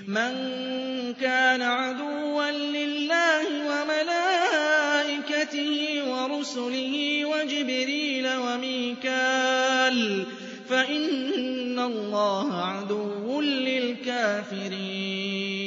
مَن كَانَ عَدُوًّا لِّلَّهِ وَمَلَائِكَتِهِ وَرُسُلِهِ وَجِبْرِيلَ وَمِيكَالَ فَإِنَّ اللَّهَ عَدُوٌّ لِّلْكَافِرِينَ